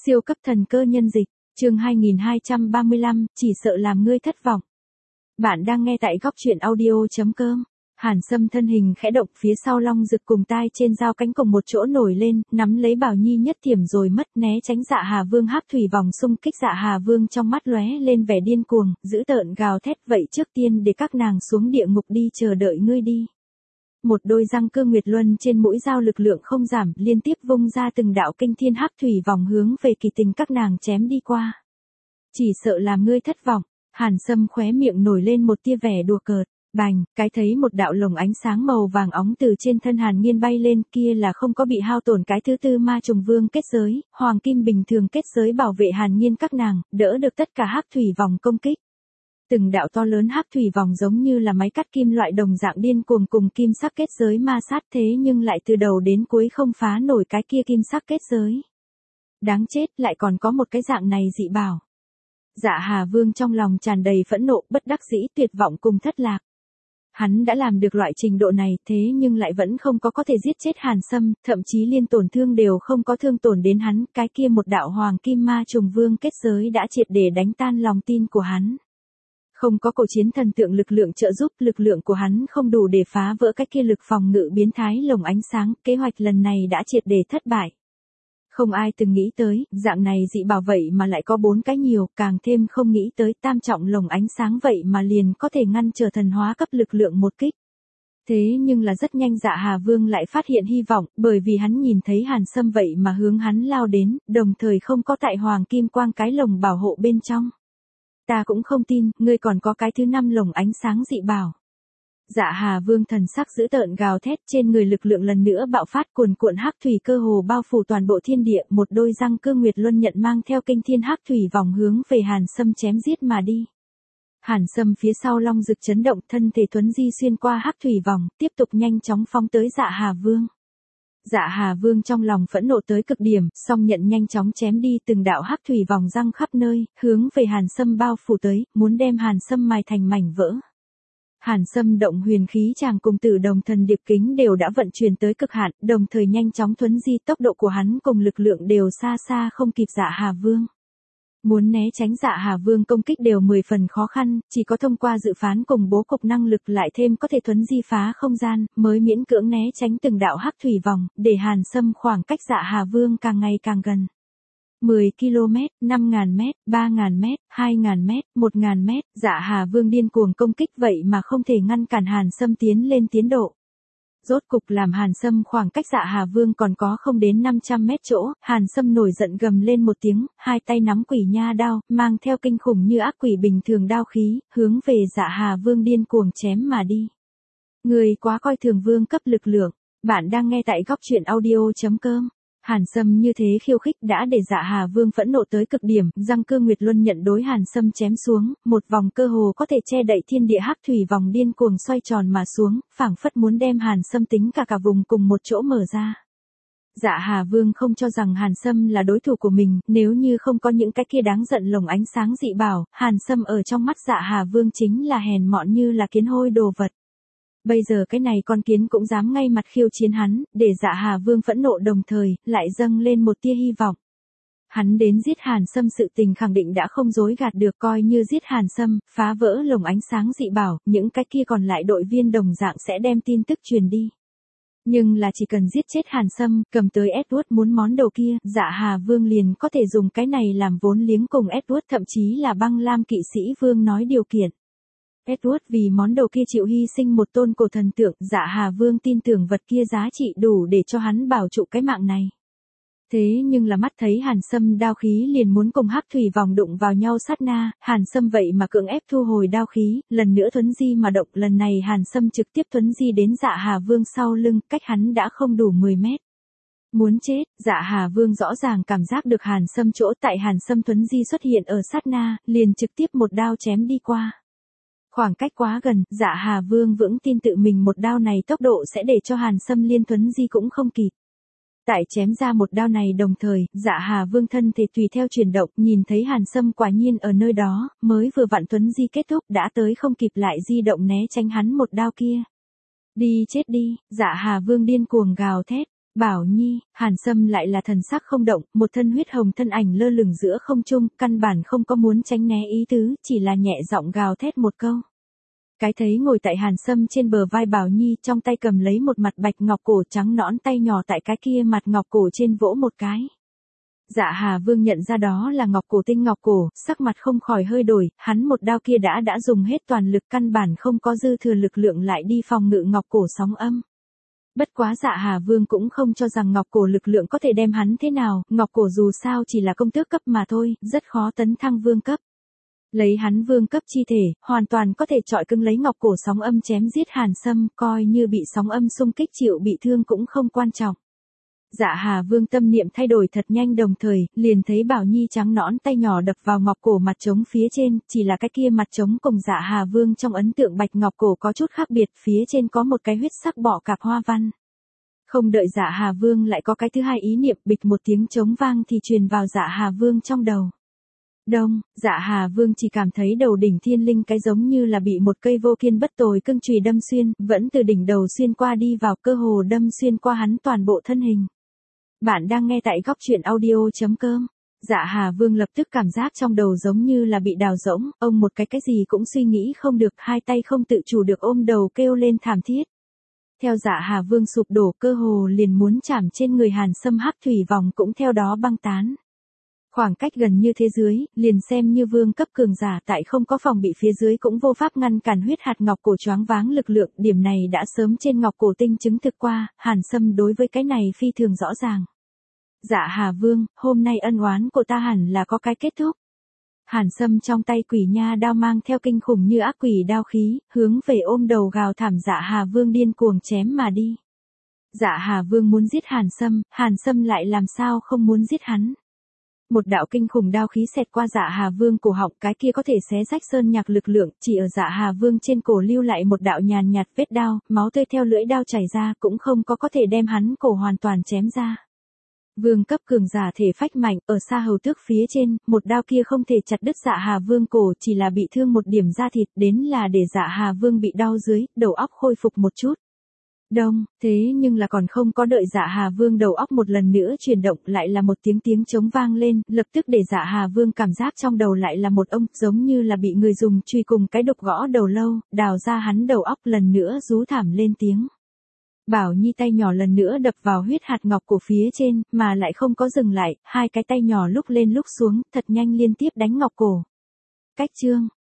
Siêu cấp thần cơ nhân dịch, chương 2235, chỉ sợ làm ngươi thất vọng. Bạn đang nghe tại góc truyện audio.com. Hàn Sâm thân hình khẽ động, phía sau long rực cùng tai trên dao cánh cùng một chỗ nổi lên, nắm lấy Bảo Nhi nhất thiểm rồi mất né tránh Dạ Hà Vương hắc thủy vòng xung kích. Dạ Hà Vương trong mắt lóe lên vẻ điên cuồng, dữ tợn gào thét, vậy trước tiên để các nàng xuống địa ngục đi, chờ đợi ngươi đi. Một đôi răng cưa nguyệt luân trên mũi dao lực lượng không giảm, liên tiếp vung ra từng đạo kinh thiên hắc thủy vòng hướng về Kỳ Tình các nàng chém đi qua. Chỉ sợ làm ngươi thất vọng. Hàn Sâm khóe miệng nổi lên một tia vẻ đùa cợt. Bành, cái thấy một đạo lồng ánh sáng màu vàng óng từ trên thân Hàn Nghiên bay lên, kia là không có bị hao tổn cái thứ tư ma trùng vương kết giới, hoàng kim bình thường kết giới bảo vệ Hàn Nghiên các nàng, đỡ được tất cả hắc thủy vòng công kích. Từng đạo to lớn hắc thủy vòng giống như là máy cắt kim loại đồng dạng điên cuồng cùng kim sắc kết giới ma sát, thế nhưng lại từ đầu đến cuối không phá nổi cái kia kim sắc kết giới. Đáng chết, lại còn có một cái dạng này dị bảo. Dạ Hà Vương trong lòng tràn đầy phẫn nộ, bất đắc dĩ, tuyệt vọng cùng thất lạc. Hắn đã làm được loại trình độ này, thế nhưng lại vẫn không có thể giết chết Hàn Sâm, thậm chí liên tổn thương đều không có thương tổn đến hắn, cái kia một đạo hoàng kim ma trùng vương kết giới đã triệt để đánh tan lòng tin của hắn. Không có cổ chiến thần tượng lực lượng trợ giúp, lực lượng của hắn không đủ để phá vỡ cái kia lực phòng ngự biến thái lồng ánh sáng, kế hoạch lần này đã triệt để thất bại. Không ai từng nghĩ tới, dạng này dị bảo vậy mà lại có 4 cái nhiều, càng thêm không nghĩ tới tam trọng lồng ánh sáng vậy mà liền có thể ngăn trở thần hóa cấp lực lượng một kích. Thế nhưng là rất nhanh Dạ Hà Vương lại phát hiện hy vọng, bởi vì hắn nhìn thấy Hàn Sâm vậy mà hướng hắn lao đến, đồng thời không có tại hoàng kim quang cái lồng bảo hộ bên trong. Ta cũng không tin, ngươi còn có cái thứ 5 lồng ánh sáng dị bảo. Dạ Hà Vương thần sắc dữ tợn gào thét, trên người lực lượng lần nữa bạo phát, cuồn cuộn hắc thủy cơ hồ bao phủ toàn bộ thiên địa, một đôi răng cưa nguyệt luân nhận mang theo kinh thiên hắc thủy vòng hướng về Hàn Sâm chém giết mà đi. Hàn Sâm phía sau long rực chấn động, thân thể thuấn di xuyên qua hắc thủy vòng, tiếp tục nhanh chóng phóng tới Dạ Hà Vương. Dạ Hà Vương trong lòng phẫn nộ tới cực điểm, song nhận nhanh chóng chém đi từng đạo hắc thủy vòng răng khắp nơi, hướng về Hàn Sâm bao phủ tới, muốn đem Hàn Sâm mài thành mảnh vỡ. Hàn Sâm động huyền khí chàng cùng Tử Đồng Thần Điệp Kính đều đã vận chuyển tới cực hạn, đồng thời nhanh chóng thuấn di, tốc độ của hắn cùng lực lượng đều xa xa không kịp Dạ Hà Vương. Muốn né tránh Dạ Hà Vương công kích đều 10 phần khó khăn, chỉ có thông qua dự phán cùng bố cục năng lực lại thêm có thể thuấn di phá không gian, mới miễn cưỡng né tránh từng đạo hắc thủy vòng, để Hàn Sâm khoảng cách Dạ Hà Vương càng ngày càng gần. 10 km, 5.000 m, 3.000 m, 2.000 m, 1.000 m, Dạ Hà Vương điên cuồng công kích vậy mà không thể ngăn cản Hàn Sâm tiến lên tiến độ. Rốt cục làm Hàn Sâm khoảng cách Dạ Hà Vương còn có không đến 500 mét chỗ, Hàn Sâm nổi giận gầm lên một tiếng, hai tay nắm quỷ nha đao, mang theo kinh khủng như ác quỷ bình thường đao khí, hướng về Dạ Hà Vương điên cuồng chém mà đi. Người quá coi thường vương cấp lực lượng, bạn đang nghe tại góc truyện audio.com. Hàn Sâm như thế khiêu khích đã để Dạ Hà Vương phẫn nộ tới cực điểm, răng cưa nguyệt luân nhận đối Hàn Sâm chém xuống, một vòng cơ hồ có thể che đậy thiên địa hắc thủy vòng điên cuồng xoay tròn mà xuống, phảng phất muốn đem Hàn Sâm tính cả vùng cùng một chỗ mở ra. Dạ Hà Vương không cho rằng Hàn Sâm là đối thủ của mình, nếu như không có những cái kia đáng giận lồng ánh sáng dị bảo, Hàn Sâm ở trong mắt Dạ Hà Vương chính là hèn mọn như là kiến hôi đồ vật. Bây giờ cái này con kiến cũng dám ngay mặt khiêu chiến hắn, để Dạ Hà Vương phẫn nộ đồng thời, lại dâng lên một tia hy vọng. Hắn đến giết Hàn Sâm sự tình khẳng định đã không dối gạt được, coi như giết Hàn Sâm, phá vỡ lồng ánh sáng dị bảo, những cái kia còn lại đội viên đồng dạng sẽ đem tin tức truyền đi. Nhưng là chỉ cần giết chết Hàn Sâm, cầm tới Edward muốn món đồ kia, Dạ Hà Vương liền có thể dùng cái này làm vốn liếng cùng Edward, thậm chí là Băng Lam Kỵ Sĩ Vương nói điều kiện. Edward vì món đồ kia chịu hy sinh một tôn cổ thần tượng, Dạ Hà Vương tin tưởng vật kia giá trị đủ để cho hắn bảo trụ cái mạng này. Thế nhưng là mắt thấy Hàn Sâm đao khí liền muốn cùng hắc thủy vòng đụng vào nhau sát na, Hàn Sâm vậy mà cưỡng ép thu hồi đao khí, lần nữa thuấn di mà động, lần này Hàn Sâm trực tiếp thuấn di đến Dạ Hà Vương sau lưng, cách hắn đã không đủ 10 mét. Muốn chết, Dạ Hà Vương rõ ràng cảm giác được Hàn Sâm chỗ tại Hàn Sâm thuấn di xuất hiện ở sát na, liền trực tiếp một đao chém đi qua. Khoảng cách quá gần, Dạ Hà Vương vững tin tự mình một đao này tốc độ sẽ để cho Hàn Sâm liên thuấn di cũng không kịp. Tại chém ra một đao này đồng thời, Dạ Hà Vương thân thể tùy theo chuyển động, nhìn thấy Hàn Sâm quả nhiên ở nơi đó, mới vừa vặn thuấn di kết thúc đã tới không kịp lại di động né tránh hắn một đao kia. Đi chết đi, Dạ Hà Vương điên cuồng gào thét. Bảo Nhi, Hàn Sâm lại là thần sắc không động, một thân huyết hồng thân ảnh lơ lửng giữa không trung, căn bản không có muốn tránh né ý tứ, chỉ là nhẹ giọng gào thét một câu. Cái thấy ngồi tại Hàn Sâm trên bờ vai Bảo Nhi, trong tay cầm lấy một mặt bạch ngọc cổ trắng nõn, tay nhỏ tại cái kia mặt ngọc cổ trên vỗ một cái. Dạ Hà Vương nhận ra đó là ngọc cổ tinh ngọc cổ, sắc mặt không khỏi hơi đổi, hắn một đao kia đã dùng hết toàn lực, căn bản không có dư thừa lực lượng lại đi phòng ngự ngọc cổ sóng âm. Bất quá Dạ Hà Vương cũng không cho rằng ngọc cổ lực lượng có thể đem hắn thế nào, ngọc cổ dù sao chỉ là công tước cấp mà thôi, rất khó tấn thăng vương cấp. Lấy hắn vương cấp chi thể, hoàn toàn có thể chọi cứng lấy ngọc cổ sóng âm chém giết Hàn Sâm, coi như bị sóng âm xung kích chịu bị thương cũng không quan trọng. Dạ Hà Vương tâm niệm thay đổi thật nhanh, đồng thời, liền thấy Bảo Nhi trắng nõn tay nhỏ đập vào ngọc cổ mặt trống phía trên, chỉ là cái kia mặt trống cùng Dạ Hà Vương trong ấn tượng bạch ngọc cổ có chút khác biệt, phía trên có một cái huyết sắc bọ cạp hoa văn. Không đợi Dạ Hà Vương lại có cái thứ hai ý niệm, bịch một tiếng trống vang thì truyền vào Dạ Hà Vương trong đầu. Đông, Dạ Hà Vương chỉ cảm thấy đầu đỉnh thiên linh cái giống như là bị một cây vô kiên bất tồi cương chùy đâm xuyên, vẫn từ đỉnh đầu xuyên qua đi vào, cơ hồ đâm xuyên qua hắn toàn bộ thân hình. Bạn đang nghe tại góc truyện audio.com. Dạ Hà Vương lập tức cảm giác trong đầu giống như là bị đào rỗng, ông một cái gì cũng suy nghĩ không được, hai tay không tự chủ được ôm đầu kêu lên thảm thiết. Theo Dạ Hà Vương sụp đổ, cơ hồ liền muốn chạm trên người Hàn Sâm, hắc thủy vòng cũng theo đó băng tán. Khoảng cách gần như thế dưới, liền xem như vương cấp cường giả tại không có phòng bị phía dưới cũng vô pháp ngăn cản huyết hạt ngọc cổ choáng váng lực lượng, điểm này đã sớm trên ngọc cổ tinh chứng thực qua, Hàn Sâm đối với cái này phi thường rõ ràng. Dạ Hà Vương, hôm nay ân oán của ta hẳn là có cái kết thúc. Hàn Sâm trong tay quỷ nha đao mang theo kinh khủng như ác quỷ đao khí, hướng về ôm đầu gào thảm Dạ Hà Vương điên cuồng chém mà đi. Dạ Hà Vương muốn giết Hàn Sâm lại làm sao không muốn giết hắn. Một đạo kinh khủng đao khí xẹt qua Dạ Hà Vương cổ họng, cái kia có thể xé rách sơn nhạc lực lượng, chỉ ở Dạ Hà Vương trên cổ lưu lại một đạo nhàn nhạt vết đao, máu tươi theo lưỡi đao chảy ra, cũng không có thể đem hắn cổ hoàn toàn chém ra. Vương cấp cường giả thể phách mạnh, ở xa hầu tước phía trên, một đao kia không thể chặt đứt Dạ Hà Vương cổ, chỉ là bị thương một điểm da thịt, đến là để Dạ Hà Vương bị đau dưới, đầu óc khôi phục một chút. Đông, thế nhưng là còn không có đợi Dạ Hà Vương đầu óc một lần nữa chuyển động, lại là một tiếng trống vang lên, lập tức để Dạ Hà Vương cảm giác trong đầu lại là một ông, giống như là bị người dùng chùy cùng cái đục gõ đầu lâu, đào ra hắn đầu óc, lần nữa rú thảm lên tiếng. Bảo Nhi tay nhỏ lần nữa đập vào huyết hạt ngọc cổ phía trên, mà lại không có dừng lại, hai cái tay nhỏ lúc lên lúc xuống, thật nhanh liên tiếp đánh ngọc cổ. Cách chương